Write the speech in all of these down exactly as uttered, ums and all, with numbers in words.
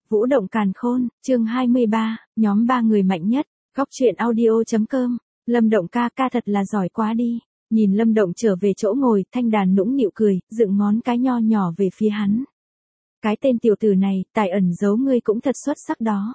Vũ động càn khôn, chương hai mươi ba, nhóm ba người mạnh nhất, góc truyện audio.com, Lâm Động ca ca thật là giỏi quá đi. Nhìn Lâm Động trở về chỗ ngồi, Thanh Đàn nũng nịu cười, dựng ngón cái nho nhỏ về phía hắn. Cái tên tiểu tử này, tài ẩn giấu ngươi cũng thật xuất sắc đó.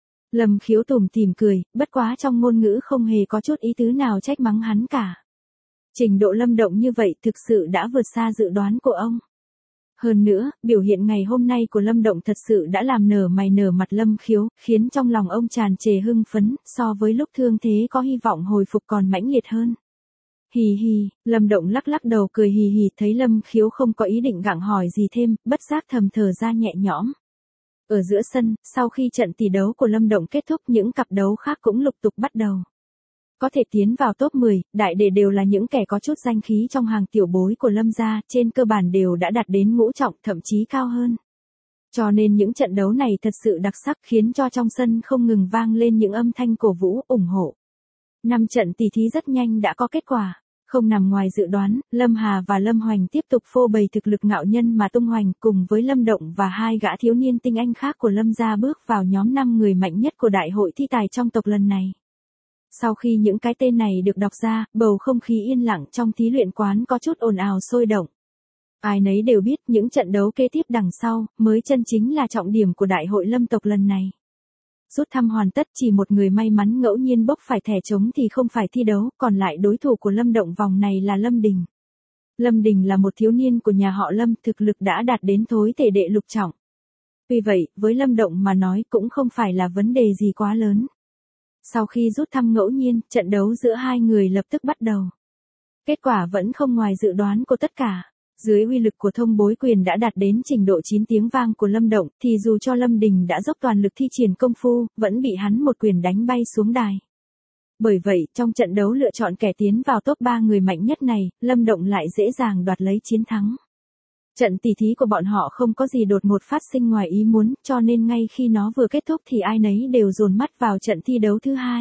Lâm Khiếu tủm tỉm cười, bất quá trong ngôn ngữ không hề có chút ý tứ nào trách mắng hắn cả. Trình độ Lâm Động như vậy thực sự đã vượt xa dự đoán của ông. Hơn nữa, biểu hiện ngày hôm nay của Lâm Động thật sự đã làm nở mày nở mặt Lâm Khiếu, khiến trong lòng ông tràn trề hưng phấn, so với lúc thương thế có hy vọng hồi phục còn mãnh liệt hơn. Hì hì, Lâm Động lắc lắc đầu cười hì hì, thấy Lâm Khiếu không có ý định gặng hỏi gì thêm, bất giác thầm thở ra nhẹ nhõm. Ở giữa sân, sau khi trận tỷ đấu của Lâm Động kết thúc, những cặp đấu khác cũng lục tục bắt đầu. Có thể tiến vào top mười, đại đệ đều là những kẻ có chút danh khí trong hàng tiểu bối của Lâm gia, trên cơ bản đều đã đạt đến ngũ trọng, thậm chí cao hơn. Cho nên những trận đấu này thật sự đặc sắc, khiến cho trong sân không ngừng vang lên những âm thanh cổ vũ, ủng hộ. Năm trận tỷ thí rất nhanh đã có kết quả. Không nằm ngoài dự đoán, Lâm Hà và Lâm Hoành tiếp tục phô bày thực lực ngạo nhân mà tung hoành, cùng với Lâm Động và hai gã thiếu niên tinh anh khác của Lâm gia bước vào nhóm năm người mạnh nhất của đại hội thi tài trong tộc lần này. Sau khi những cái tên này được đọc ra, bầu không khí yên lặng trong thí luyện quán có chút ồn ào sôi động. Ai nấy đều biết những trận đấu kế tiếp đằng sau, mới chân chính là trọng điểm của đại hội Lâm tộc lần này. Rút thăm hoàn tất, chỉ một người may mắn ngẫu nhiên bốc phải thẻ trống thì không phải thi đấu, còn lại đối thủ của Lâm Động vòng này là Lâm Đình. Lâm Đình là một thiếu niên của nhà họ Lâm, thực lực đã đạt đến thối thể đệ lục trọng. Vì vậy, với Lâm Động mà nói cũng không phải là vấn đề gì quá lớn. Sau khi rút thăm ngẫu nhiên, trận đấu giữa hai người lập tức bắt đầu. Kết quả vẫn không ngoài dự đoán của tất cả. Dưới uy lực của thông bối quyền đã đạt đến trình độ chín tiếng vang của Lâm Động, thì dù cho Lâm Đình đã dốc toàn lực thi triển công phu, vẫn bị hắn một quyền đánh bay xuống đài. Bởi vậy, trong trận đấu lựa chọn kẻ tiến vào top ba người mạnh nhất này, Lâm Động lại dễ dàng đoạt lấy chiến thắng. Trận tỷ thí của bọn họ không có gì đột ngột phát sinh ngoài ý muốn, cho nên ngay khi nó vừa kết thúc thì ai nấy đều dồn mắt vào trận thi đấu thứ hai.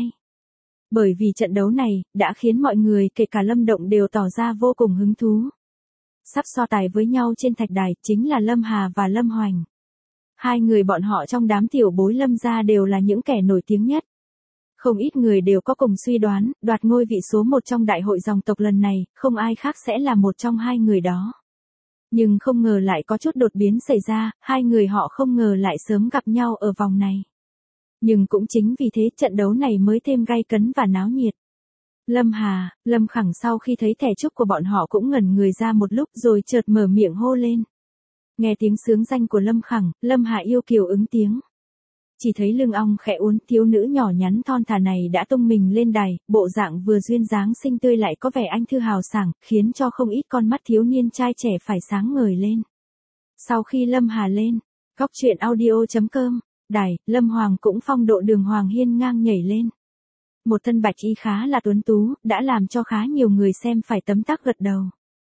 Bởi vì trận đấu này, đã khiến mọi người kể cả Lâm Động đều tỏ ra vô cùng hứng thú. Sắp so tài với nhau trên thạch đài, chính là Lâm Hà và Lâm Hoành. Hai người bọn họ trong đám tiểu bối Lâm gia đều là những kẻ nổi tiếng nhất. Không ít người đều có cùng suy đoán, đoạt ngôi vị số một trong đại hội dòng tộc lần này, không ai khác sẽ là một trong hai người đó. Nhưng không ngờ lại có chút đột biến xảy ra, hai người họ không ngờ lại sớm gặp nhau ở vòng này. Nhưng cũng chính vì thế trận đấu này mới thêm gay cấn và náo nhiệt. Lâm Hà, Lâm Khẳng sau khi thấy thẻ chúc của bọn họ cũng ngẩn người ra một lúc rồi chợt mở miệng hô lên. Nghe tiếng xướng danh của Lâm Khẳng, Lâm Hà yêu kiều ứng tiếng. Chỉ thấy lưng ong khẽ uốn, thiếu nữ nhỏ nhắn thon thả này đã tung mình lên đài, bộ dạng vừa duyên dáng xinh tươi lại có vẻ anh thư hào sảng, khiến cho không ít con mắt thiếu niên trai trẻ phải sáng ngời lên. Sau khi Lâm Hà lên, góc truyện audio.com, đài, Lâm Hoàng cũng phong độ đường hoàng hiên ngang nhảy lên. Một thân bạch y khá là tuấn tú, đã làm cho khá nhiều người xem phải tấm tắc gật đầu.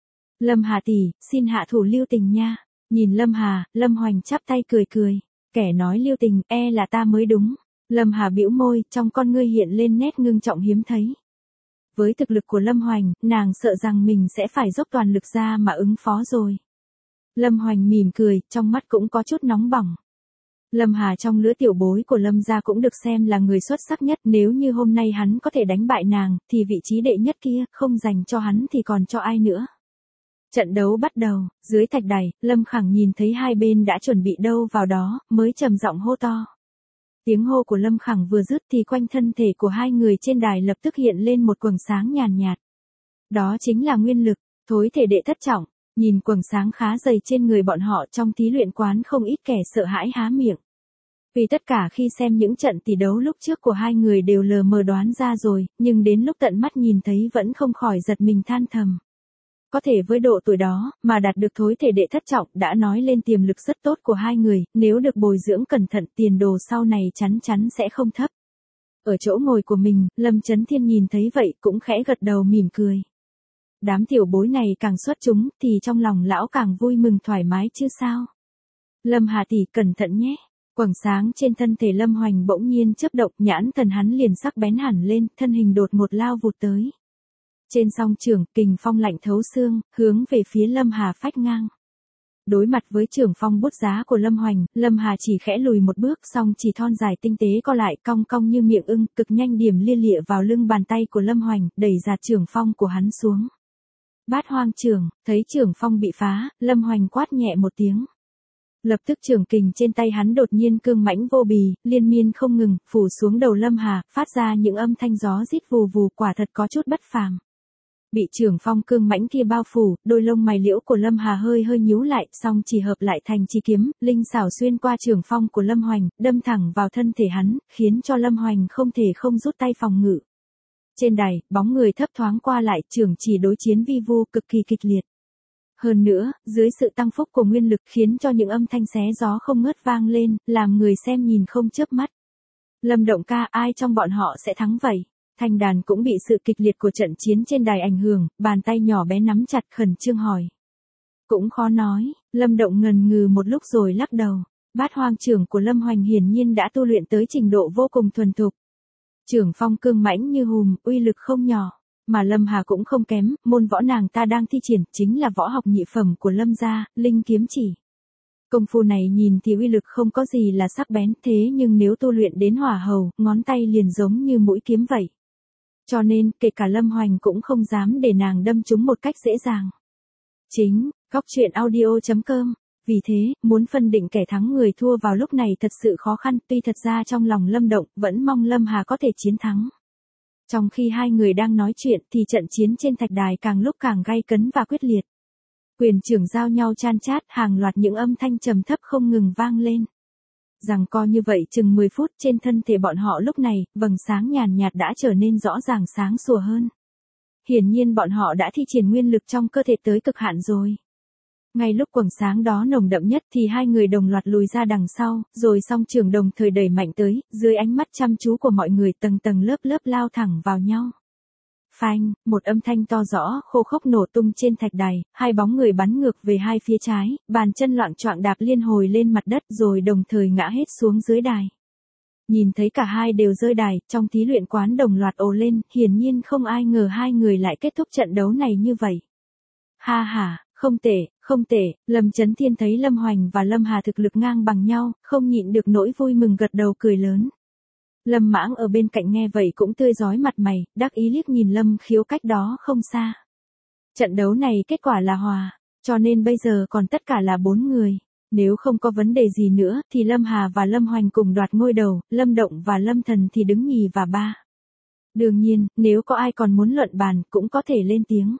Lâm Hà tỷ, xin hạ thủ lưu tình nha. Nhìn Lâm Hà, Lâm Hoành chắp tay cười cười. Kẻ nói lưu tình, e là ta mới đúng. Lâm Hà bĩu môi, trong con ngươi hiện lên nét ngưng trọng hiếm thấy. Với thực lực của Lâm Hoành, nàng sợ rằng mình sẽ phải dốc toàn lực ra mà ứng phó rồi. Lâm Hoành mỉm cười, trong mắt cũng có chút nóng bỏng. Lâm Hà trong lứa tiểu bối của Lâm gia cũng được xem là người xuất sắc nhất, nếu như hôm nay hắn có thể đánh bại nàng, thì vị trí đệ nhất kia, không dành cho hắn thì còn cho ai nữa. Trận đấu bắt đầu, dưới thạch đài, Lâm Khẳng nhìn thấy hai bên đã chuẩn bị đâu vào đó, mới trầm giọng hô to. Tiếng hô của Lâm Khẳng vừa dứt thì quanh thân thể của hai người trên đài lập tức hiện lên một quầng sáng nhàn nhạt. Đó chính là nguyên lực, thối thể đệ thất trọng. Nhìn quầng sáng khá dày trên người bọn họ, trong thí luyện quán không ít kẻ sợ hãi há miệng. Vì tất cả khi xem những trận tỷ đấu lúc trước của hai người đều lờ mờ đoán ra rồi, nhưng đến lúc tận mắt nhìn thấy vẫn không khỏi giật mình than thầm. Có thể với độ tuổi đó, mà đạt được thối thể đệ thất trọng đã nói lên tiềm lực rất tốt của hai người, nếu được bồi dưỡng cẩn thận tiền đồ sau này chắn chắn sẽ không thấp. Ở chỗ ngồi của mình, Lâm Chấn Thiên nhìn thấy vậy cũng khẽ gật đầu mỉm cười. Đám tiểu bối này càng xuất chúng, thì trong lòng lão càng vui mừng thoải mái chứ sao. Lâm Hà tỷ cẩn thận nhé. Quầng sáng trên thân thể Lâm Hoành bỗng nhiên chớp động, nhãn thần hắn liền sắc bén hẳn lên, thân hình đột ngột lao vụt tới. Trên song trường, kình phong lạnh thấu xương, hướng về phía Lâm Hà phách ngang. Đối mặt với trưởng phong bút giá của Lâm Hoành, Lâm Hà chỉ khẽ lùi một bước, song chỉ thon dài tinh tế co lại, cong cong như miệng ưng, cực nhanh điểm lia lịa vào lưng bàn tay của Lâm Hoành, đẩy giạt trưởng phong của hắn xuống. Bát hoang trưởng, thấy trưởng phong bị phá, Lâm Hoành quát nhẹ một tiếng. Lập tức trưởng kình trên tay hắn đột nhiên cương mãnh vô bì, liên miên không ngừng, phủ xuống đầu Lâm Hà, phát ra những âm thanh gió rít vù vù, quả thật có chút bất phàm. Bị trưởng phong cương mãnh kia bao phủ, đôi lông mày liễu của Lâm Hà hơi hơi nhíu lại, song chỉ hợp lại thành chi kiếm, linh xảo xuyên qua trưởng phong của Lâm Hoành, đâm thẳng vào thân thể hắn, khiến cho Lâm Hoành không thể không rút tay phòng ngự. Trên đài, bóng người thấp thoáng qua lại, trưởng chỉ đối chiến vi vu cực kỳ kịch liệt. Hơn nữa, dưới sự tăng phúc của nguyên lực khiến cho những âm thanh xé gió không ngớt vang lên, làm người xem nhìn không chớp mắt. Lâm Động ca, ai trong bọn họ sẽ thắng vậy? Thanh đàn cũng bị sự kịch liệt của trận chiến trên đài ảnh hưởng, bàn tay nhỏ bé nắm chặt khẩn trương hỏi. Cũng khó nói, Lâm Động ngần ngừ một lúc rồi lắc đầu. Bát hoang trưởng của Lâm Hoành hiển nhiên đã tu luyện tới trình độ vô cùng thuần thục. Trưởng phong cương mãnh như hùm, uy lực không nhỏ. Mà Lâm Hà cũng không kém, môn võ nàng ta đang thi triển chính là võ học nhị phẩm của Lâm gia, linh kiếm chỉ. Công phu này nhìn thì uy lực không có gì là sắc bén, thế nhưng nếu tu luyện đến hỏa hầu, ngón tay liền giống như mũi kiếm vậy. Cho nên, kể cả Lâm Hoành cũng không dám để nàng đâm trúng một cách dễ dàng. Chính, góc truyện audio chấm com. Vì thế, muốn phân định kẻ thắng người thua vào lúc này thật sự khó khăn, tuy thật ra trong lòng Lâm Động vẫn mong Lâm Hà có thể chiến thắng. Trong khi hai người đang nói chuyện thì trận chiến trên thạch đài càng lúc càng gay cấn và quyết liệt. Quyền trưởng giao nhau chan chát, hàng loạt những âm thanh trầm thấp không ngừng vang lên. Giằng co như vậy chừng mười phút, trên thân thể bọn họ lúc này, vầng sáng nhàn nhạt đã trở nên rõ ràng sáng sủa hơn. Hiển nhiên bọn họ đã thi triển nguyên lực trong cơ thể tới cực hạn rồi. Ngay lúc quầng sáng đó nồng đậm nhất thì hai người đồng loạt lùi ra đằng sau, rồi song trường đồng thời đẩy mạnh tới, dưới ánh mắt chăm chú của mọi người tầng tầng lớp lớp lao thẳng vào nhau. Phanh, một âm thanh to rõ, khô khốc nổ tung trên thạch đài, hai bóng người bắn ngược về hai phía trái, bàn chân loạng choạng đạp liên hồi lên mặt đất rồi đồng thời ngã hết xuống dưới đài. Nhìn thấy cả hai đều rơi đài, trong thí luyện quán đồng loạt ồ lên, hiển nhiên không ai ngờ hai người lại kết thúc trận đấu này như vậy. Ha ha, không tệ, không tệ, Lâm Chấn Thiên thấy Lâm Hoành và Lâm Hà thực lực ngang bằng nhau, không nhịn được nỗi vui mừng gật đầu cười lớn. Lâm Mãng ở bên cạnh nghe vậy cũng tươi rói mặt mày, đắc ý liếc nhìn Lâm Khiếu cách đó không xa. Trận đấu này kết quả là hòa, cho nên bây giờ còn tất cả là bốn người. Nếu không có vấn đề gì nữa thì Lâm Hà và Lâm Hoành cùng đoạt ngôi đầu, Lâm Động và Lâm Thần thì đứng nhì và ba. Đương nhiên, nếu có ai còn muốn luận bàn cũng có thể lên tiếng.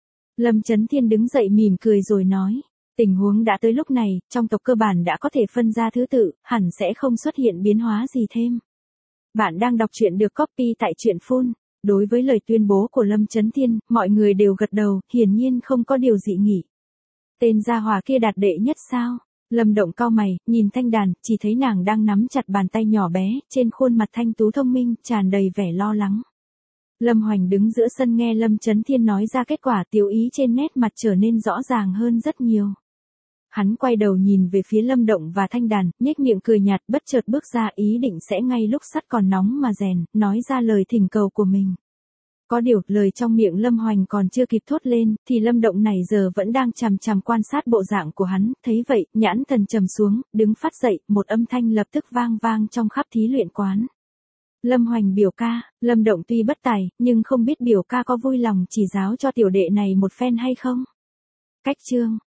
Lâm Chấn Thiên đứng dậy mỉm cười rồi nói. Tình huống đã tới lúc này, trong tộc cơ bản đã có thể phân ra thứ tự, hẳn sẽ không xuất hiện biến hóa gì thêm. Bạn đang đọc truyện được copy tại truyện phun. Đối với lời tuyên bố của Lâm Chấn Thiên, mọi người đều gật đầu, hiển nhiên không có điều dị nghị. Tên gia hỏa kia đạt đệ nhất sao? Lâm Động cau mày, nhìn Thanh Đàn, chỉ thấy nàng đang nắm chặt bàn tay nhỏ bé, trên khuôn mặt thanh tú thông minh, tràn đầy vẻ lo lắng. Lâm Hoành đứng giữa sân nghe Lâm Chấn Thiên nói ra kết quả, tiêu ý trên nét mặt trở nên rõ ràng hơn rất nhiều. Hắn quay đầu nhìn về phía Lâm Động và Thanh Đàn, nhếch miệng cười nhạt, bất chợt bước ra, ý định sẽ ngay lúc sắt còn nóng mà rèn, nói ra lời thỉnh cầu của mình. Có điều, lời trong miệng Lâm Hoành còn chưa kịp thốt lên, thì Lâm Động này giờ vẫn đang chằm chằm quan sát bộ dạng của hắn, thấy vậy, nhãn thần trầm xuống, đứng phát dậy, một âm thanh lập tức vang vang trong khắp thí luyện quán. Lâm Hoành biểu ca, Lâm Động tuy bất tài, nhưng không biết biểu ca có vui lòng chỉ giáo cho tiểu đệ này một phen hay không? Cách chương